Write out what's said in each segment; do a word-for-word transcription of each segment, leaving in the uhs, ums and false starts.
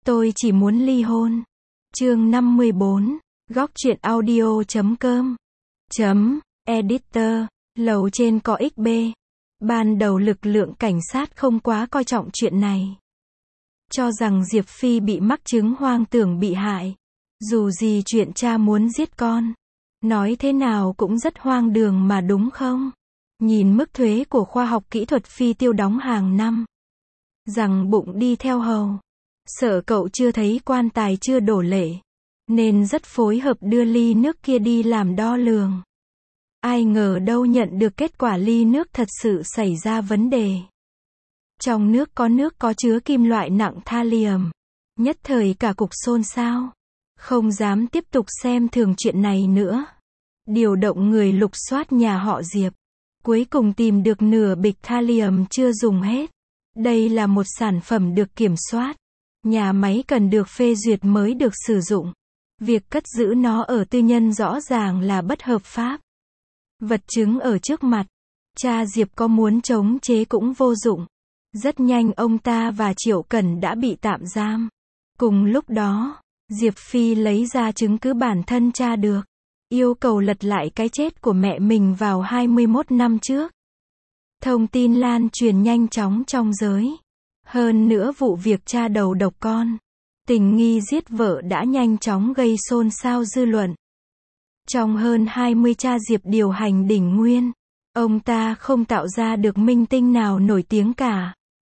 Tôi chỉ muốn ly hôn. Chương năm mươi bốn. Góc truyện audio chấm com. Chấm, editor, lầu trên có ích bê. Ban đầu lực lượng cảnh sát không quá coi trọng chuyện này. Cho rằng Diệp Phi bị mắc chứng hoang tưởng bị hại. Dù gì chuyện cha muốn giết con. Nói thế nào cũng rất hoang đường mà đúng không? Nhìn mức thuế của khoa học kỹ thuật Phi Tiêu đóng hàng năm. Rằng bụng đi theo hầu. Sợ cậu chưa thấy quan tài chưa đổ lệ. Nên rất phối hợp đưa ly nước kia đi làm đo lường. Ai ngờ đâu nhận được kết quả ly nước thật sự xảy ra vấn đề. Trong nước có nước có chứa kim loại nặng thallium. Nhất thời cả cục xôn xao. Không dám tiếp tục xem thường chuyện này nữa. Điều động người lục soát nhà họ Diệp. Cuối cùng tìm được nửa bịch thallium chưa dùng hết. Đây là một sản phẩm được kiểm soát. Nhà máy cần được phê duyệt mới được sử dụng. Việc cất giữ nó ở tư nhân rõ ràng là bất hợp pháp. Vật chứng ở trước mặt. Cha Diệp có muốn chống chế cũng vô dụng. Rất nhanh ông ta và Triệu Cẩn đã bị tạm giam. Cùng lúc đó, Diệp Phi lấy ra chứng cứ bản thân cha được. Yêu cầu lật lại cái chết của mẹ mình vào hai mươi mốt năm trước. Thông tin lan truyền nhanh chóng trong giới. Hơn nữa vụ việc cha đầu độc con. Tình nghi giết vợ đã nhanh chóng gây xôn xao dư luận. Trong hơn hai mươi cha Diệp điều hành đỉnh nguyên, ông ta không tạo ra được minh tinh nào nổi tiếng cả.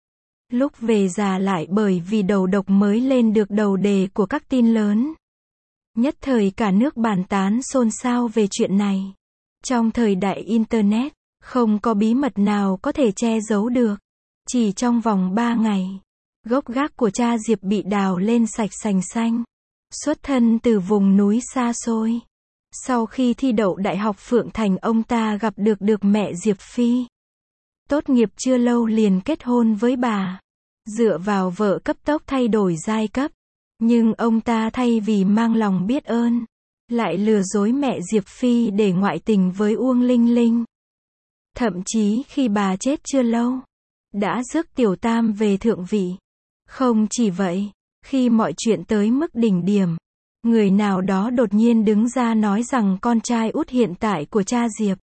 Lúc về già lại bởi vì đầu độc mới lên được đầu đề của các tin lớn. Nhất thời cả nước bàn tán xôn xao về chuyện này. Trong thời đại Internet, không có bí mật nào có thể che giấu được. Chỉ trong vòng ba ngày, gốc gác của cha Diệp bị đào lên sạch sành xanh. Xuất thân từ vùng núi xa xôi. Sau khi thi đậu Đại học Phượng Thành ông ta gặp được được mẹ Diệp Phi. Tốt nghiệp chưa lâu liền kết hôn với bà. Dựa vào vợ cấp tốc thay đổi giai cấp. Nhưng ông ta thay vì mang lòng biết ơn, lại lừa dối mẹ Diệp Phi để ngoại tình với Uông Linh Linh. Thậm chí khi bà chết chưa lâu, đã rước Tiểu Tam về thượng vị. Không chỉ vậy, khi mọi chuyện tới mức đỉnh điểm, người nào đó đột nhiên đứng ra nói rằng con trai út hiện tại của cha Diệp,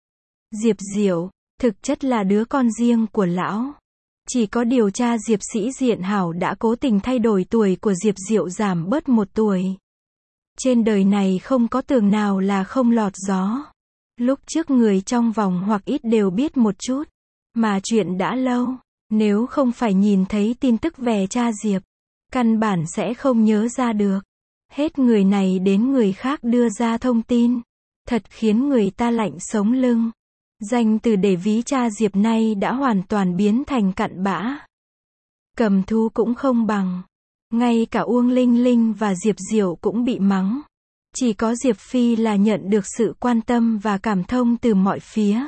Diệp Diệu, thực chất là đứa con riêng của lão. Chỉ có điều cha Diệp Sĩ Diện Hảo đã cố tình thay đổi tuổi của Diệp Diệu giảm bớt một tuổi. Trên đời này không có tường nào là không lọt gió. Lúc trước người trong vòng hoặc ít đều biết một chút. Mà chuyện đã lâu. Nếu không phải nhìn thấy tin tức về cha Diệp, căn bản sẽ không nhớ ra được. Hết người này đến người khác đưa ra thông tin. Thật khiến người ta lạnh sống lưng. Danh từ để ví cha Diệp nay đã hoàn toàn biến thành cặn bã. Cầm thú cũng không bằng. Ngay cả Uông Linh Linh và Diệp Diệu cũng bị mắng. Chỉ có Diệp Phi là nhận được sự quan tâm và cảm thông từ mọi phía.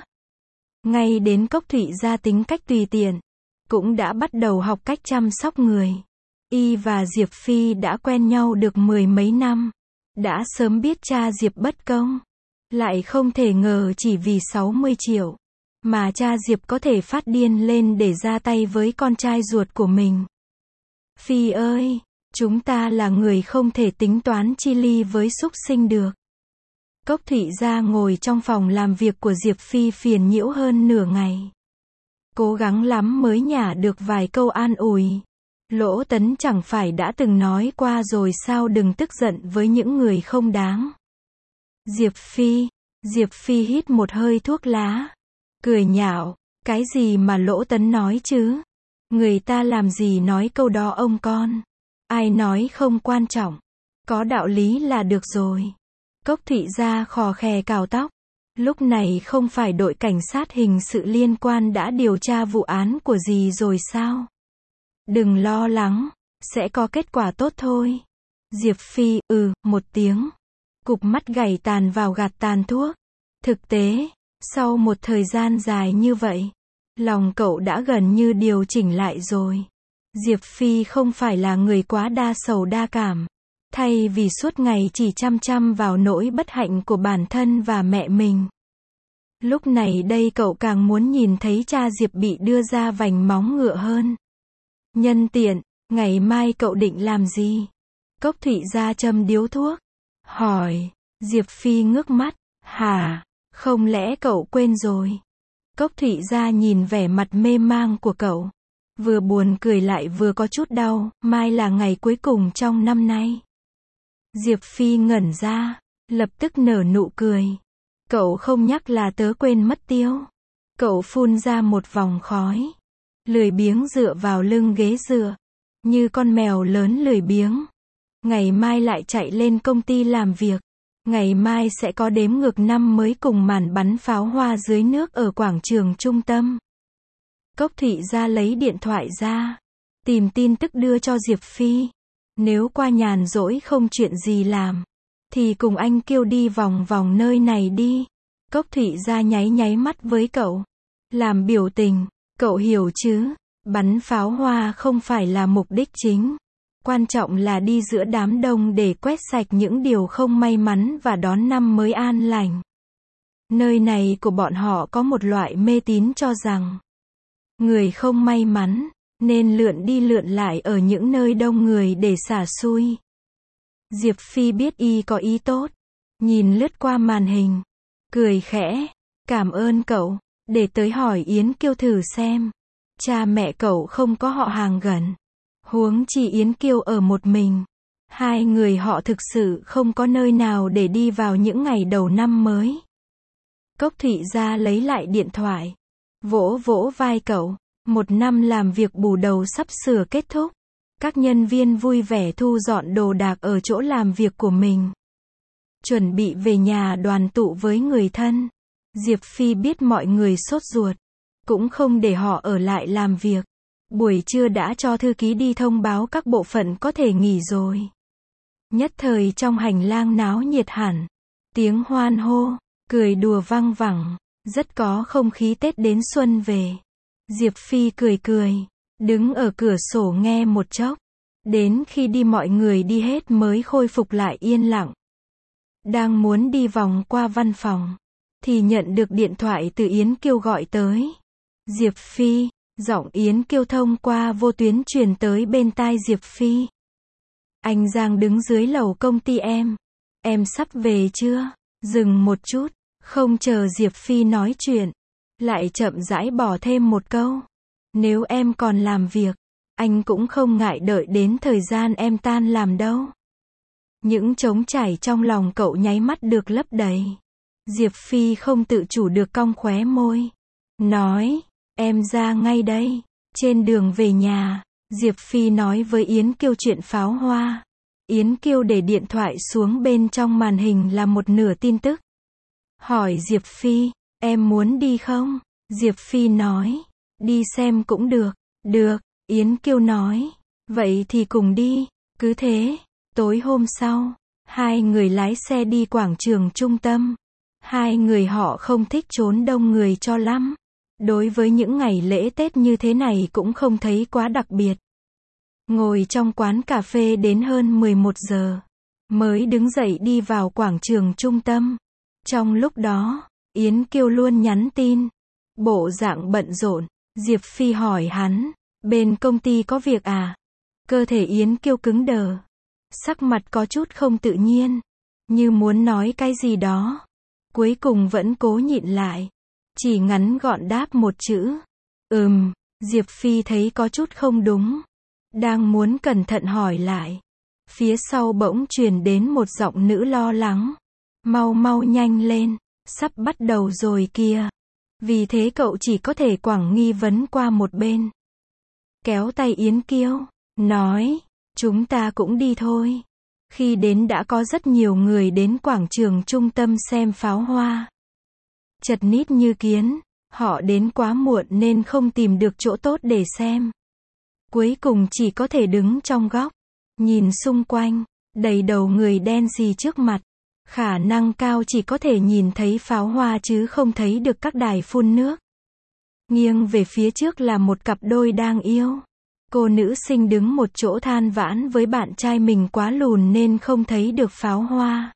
Ngay đến Cốc Thụy gia tính cách tùy tiện, cũng đã bắt đầu học cách chăm sóc người. Y và Diệp Phi đã quen nhau được mười mấy năm. Đã sớm biết cha Diệp bất công. Lại không thể ngờ chỉ vì sáu mươi triệu. Mà cha Diệp có thể phát điên lên để ra tay với con trai ruột của mình. Phi ơi, chúng ta là người không thể tính toán chi ly với súc sinh được. Cốc Thụy gia ngồi trong phòng làm việc của Diệp Phi phiền nhiễu hơn nửa ngày. Cố gắng lắm mới nhả được vài câu an ủi. Lỗ Tấn chẳng phải đã từng nói qua rồi sao đừng tức giận với những người không đáng. Diệp Phi, Diệp Phi hít một hơi thuốc lá. Cười nhạo, cái gì mà Lỗ Tấn nói chứ? Người ta làm gì nói câu đó ông con? Ai nói không quan trọng. Có đạo lý là được rồi. Cốc Thụy gia khò khè cào tóc. Lúc này không phải đội cảnh sát hình sự liên quan đã điều tra vụ án của dì rồi sao? Đừng lo lắng, sẽ có kết quả tốt thôi. Diệp Phi, ừ, một tiếng. Cụp mắt gảy tàn vào gạt tàn thuốc. Thực tế, sau một thời gian dài như vậy, lòng cậu đã gần như điều chỉnh lại rồi. Diệp Phi không phải là người quá đa sầu đa cảm. Thay vì suốt ngày chỉ chăm chăm vào nỗi bất hạnh của bản thân và mẹ mình. Lúc này đây cậu càng muốn nhìn thấy cha Diệp bị đưa ra vành móng ngựa hơn. Nhân tiện, Ngày mai cậu định làm gì? Cốc Thụy Gia châm điếu thuốc. Hỏi. Diệp Phi ngước mắt. Hả? Không lẽ cậu quên rồi? Cốc Thụy Gia nhìn vẻ mặt mê mang của cậu. Vừa buồn cười lại vừa có chút đau, mai là ngày cuối cùng trong năm nay. Diệp Phi ngẩn ra, lập tức nở nụ cười. Cậu không nhắc là tớ quên mất tiêu. Cậu phun ra một vòng khói. Lười biếng dựa vào lưng ghế dựa. Như con mèo lớn lười biếng. Ngày mai lại chạy lên công ty làm việc. Ngày mai sẽ có đếm ngược năm mới cùng màn bắn pháo hoa dưới nước ở quảng trường trung tâm. Cốc Thụy Gia lấy điện thoại ra. Tìm tin tức đưa cho Diệp Phi. Nếu qua nhàn rỗi không chuyện gì làm. Thì cùng anh Kiêu đi vòng vòng nơi này đi. Cốc Thụy Gia nháy nháy mắt với cậu. Làm biểu tình. Cậu hiểu chứ. Bắn pháo hoa không phải là mục đích chính. Quan trọng là đi giữa đám đông để quét sạch những điều không may mắn và đón năm mới an lành. Nơi này của bọn họ có một loại mê tín cho rằng người không may mắn nên lượn đi lượn lại ở những nơi đông người để xả xui. Diệp Phi biết y có ý tốt. Nhìn lướt qua màn hình. Cười khẽ. Cảm ơn cậu. Để tới hỏi Yến Kiêu thử xem. Cha mẹ cậu không có họ hàng gần. Huống chi Yến Kiêu ở một mình. Hai người họ thực sự không có nơi nào để đi vào những ngày đầu năm mới. Cốc Thụy Gia lấy lại điện thoại. Vỗ vỗ vai cậu. Một năm làm việc bù đầu sắp sửa kết thúc. Các nhân viên vui vẻ thu dọn đồ đạc ở chỗ làm việc của mình. Chuẩn bị về nhà đoàn tụ với người thân. Diệp Phi biết mọi người sốt ruột. Cũng không để họ ở lại làm việc. Buổi trưa đã cho thư ký đi thông báo các bộ phận có thể nghỉ rồi. Nhất thời trong hành lang náo nhiệt hẳn. Tiếng hoan hô, cười đùa văng vẳng. Rất có không khí Tết đến xuân về. Diệp Phi cười cười. Đứng ở cửa sổ nghe một chốc. Đến khi đi mọi người đi hết mới khôi phục lại yên lặng. Đang muốn đi vòng qua văn phòng. Thì nhận được điện thoại từ Yến Kiêu gọi tới. Diệp Phi. Giọng Yến Kiêu thông qua vô tuyến truyền tới bên tai Diệp Phi. Anh Giang đứng dưới lầu công ty em. Em sắp về chưa? Dừng một chút. Không chờ Diệp Phi nói chuyện. Lại chậm rãi bỏ thêm một câu. Nếu em còn làm việc. Anh cũng không ngại đợi đến thời gian em tan làm đâu. Những trống trải trong lòng cậu nháy mắt được lấp đầy. Diệp Phi không tự chủ được cong khóe môi. Nói. Em ra ngay đây. Trên đường về nhà. Diệp Phi nói với Yến Kiêu chuyện pháo hoa. Yến Kiêu để điện thoại xuống bên trong màn hình là một nửa tin tức. Hỏi Diệp Phi. Em muốn đi không? Diệp Phi nói. Đi xem cũng được. Được. Yến Kiêu nói. Vậy thì cùng đi. Cứ thế. Tối hôm sau. Hai người lái xe đi quảng trường trung tâm. Hai người họ không thích trốn đông người cho lắm. Đối với những ngày lễ Tết như thế này cũng không thấy quá đặc biệt. Ngồi trong quán cà phê đến hơn mười một giờ. Mới đứng dậy đi vào quảng trường trung tâm. Trong lúc đó, Yến Kiêu luôn nhắn tin. Bộ dạng bận rộn. Diệp Phi hỏi hắn. Bên công ty có việc à? Cơ thể Yến Kiêu cứng đờ. Sắc mặt có chút không tự nhiên. Như muốn nói cái gì đó. Cuối cùng vẫn cố nhịn lại. Chỉ ngắn gọn đáp một chữ. Ừm. Diệp Phi thấy có chút không đúng. Đang muốn cẩn thận hỏi lại. Phía sau bỗng truyền đến một giọng nữ lo lắng. Mau mau nhanh lên. Sắp bắt đầu rồi kìa. Vì thế cậu chỉ có thể quẳng nghi vấn qua một bên. Kéo tay Yến Kiêu. Nói. Chúng ta cũng đi thôi. Khi đến đã có rất nhiều người đến quảng trường trung tâm xem pháo hoa. Chật ních như kiến. Họ đến quá muộn nên không tìm được chỗ tốt để xem. Cuối cùng chỉ có thể đứng trong góc. Nhìn xung quanh. Đầy đầu người đen xì trước mặt. Khả năng cao chỉ có thể nhìn thấy pháo hoa chứ không thấy được các đài phun nước. Nghiêng về phía trước là một cặp đôi đang yêu. Cô nữ sinh đứng một chỗ than vãn với bạn trai mình quá lùn nên không thấy được pháo hoa.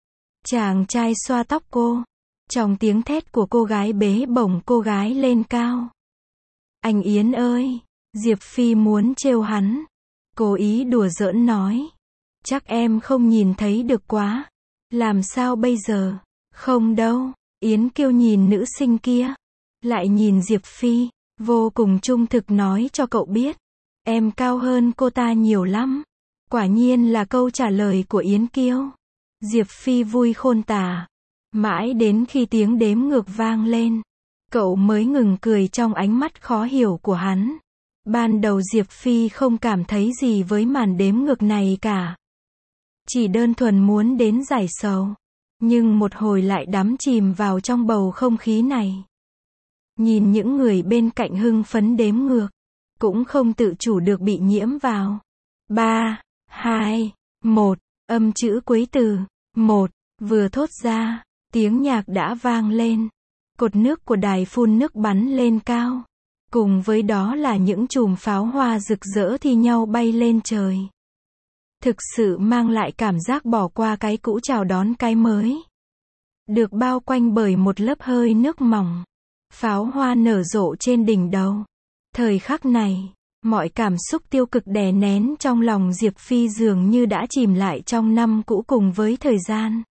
Chàng trai xoa tóc cô. Trong tiếng thét của cô gái bế bổng cô gái lên cao. Anh Yến ơi! Diệp Phi muốn trêu hắn. Cố ý đùa giỡn nói. Chắc em không nhìn thấy được quá. Làm sao bây giờ? Không đâu. Yến Kiêu nhìn nữ sinh kia. Lại nhìn Diệp Phi. Vô cùng trung thực nói cho cậu biết. Em cao hơn cô ta nhiều lắm. Quả nhiên là câu trả lời của Yến Kiêu. Diệp Phi vui khôn tả. Mãi đến khi tiếng đếm ngược vang lên, cậu mới ngừng cười trong ánh mắt khó hiểu của hắn. Ban đầu Diệp Phi không cảm thấy gì với màn đếm ngược này cả. Chỉ đơn thuần muốn đến giải sầu. Nhưng một hồi lại đắm chìm vào trong bầu không khí này. Nhìn những người bên cạnh hưng phấn đếm ngược, cũng không tự chủ được bị nhiễm vào. Ba, hai, một, âm chữ cuối từ, một, vừa thốt ra, tiếng nhạc đã vang lên. Cột nước của đài phun nước bắn lên cao. Cùng với đó là những chùm pháo hoa rực rỡ thi nhau bay lên trời. Thực sự mang lại cảm giác bỏ qua cái cũ chào đón cái mới. Được bao quanh bởi một lớp hơi nước mỏng. Pháo hoa nở rộ trên đỉnh đầu. Thời khắc này, mọi cảm xúc tiêu cực đè nén trong lòng Diệp Phi dường như đã chìm lại trong năm cũ cùng với thời gian.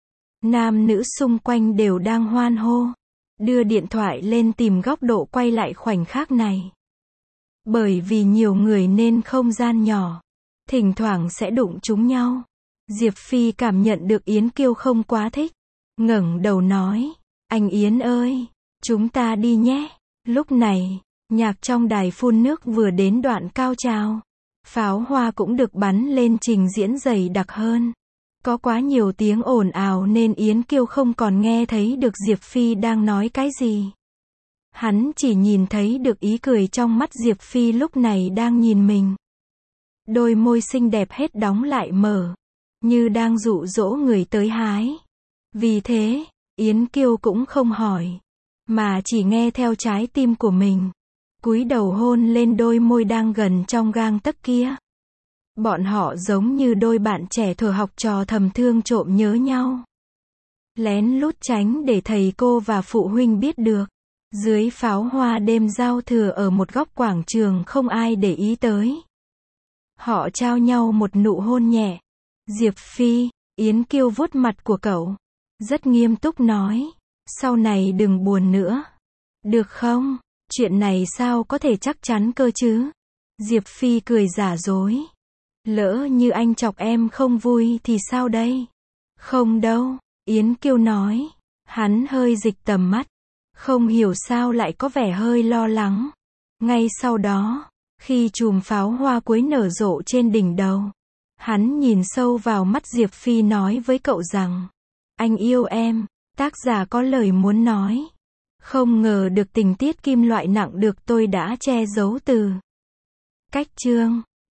Nam nữ xung quanh đều đang hoan hô. Đưa điện thoại lên tìm góc độ quay lại khoảnh khắc này. Bởi vì nhiều người nên không gian nhỏ. Thỉnh thoảng sẽ đụng trúng nhau. Diệp Phi cảm nhận được Yến Kiêu không quá thích. Ngẩng đầu nói. Anh Yến ơi, chúng ta đi nhé. Lúc này, nhạc trong đài phun nước vừa đến đoạn cao trào. Pháo hoa cũng được bắn lên trình diễn dày đặc hơn. Có quá nhiều tiếng ồn ào nên Yến Kiêu không còn nghe thấy được Diệp Phi đang nói cái gì. Hắn chỉ nhìn thấy được ý cười trong mắt Diệp Phi lúc này đang nhìn mình. Đôi môi xinh đẹp hết đóng lại mở, như đang dụ dỗ người tới hái. Vì thế, Yến Kiêu cũng không hỏi, mà chỉ nghe theo trái tim của mình. Cúi đầu hôn lên đôi môi đang gần trong gang tấc kia. Bọn họ giống như đôi bạn trẻ thuở học trò thầm thương trộm nhớ nhau. Lén lút tránh để thầy cô và phụ huynh biết được. Dưới pháo hoa đêm giao thừa ở một góc quảng trường không ai để ý tới. Họ trao nhau một nụ hôn nhẹ. Diệp Phi, Yến Kiêu vuốt mặt của cậu. Rất nghiêm túc nói. Sau này đừng buồn nữa. Được không? Chuyện này sao có thể chắc chắn cơ chứ? Diệp Phi cười giả dối. Lỡ như anh chọc em không vui thì sao đây? Không đâu, Yến Kiêu nói. Hắn hơi dịch tầm mắt. Không hiểu sao lại có vẻ hơi lo lắng. Ngay sau đó, khi chùm pháo hoa cuối nở rộ trên đỉnh đầu, hắn nhìn sâu vào mắt Diệp Phi nói với cậu rằng, anh yêu em. Tác giả có lời muốn nói. Không ngờ được tình tiết kim loại nặng được tôi đã che giấu từ cách chương.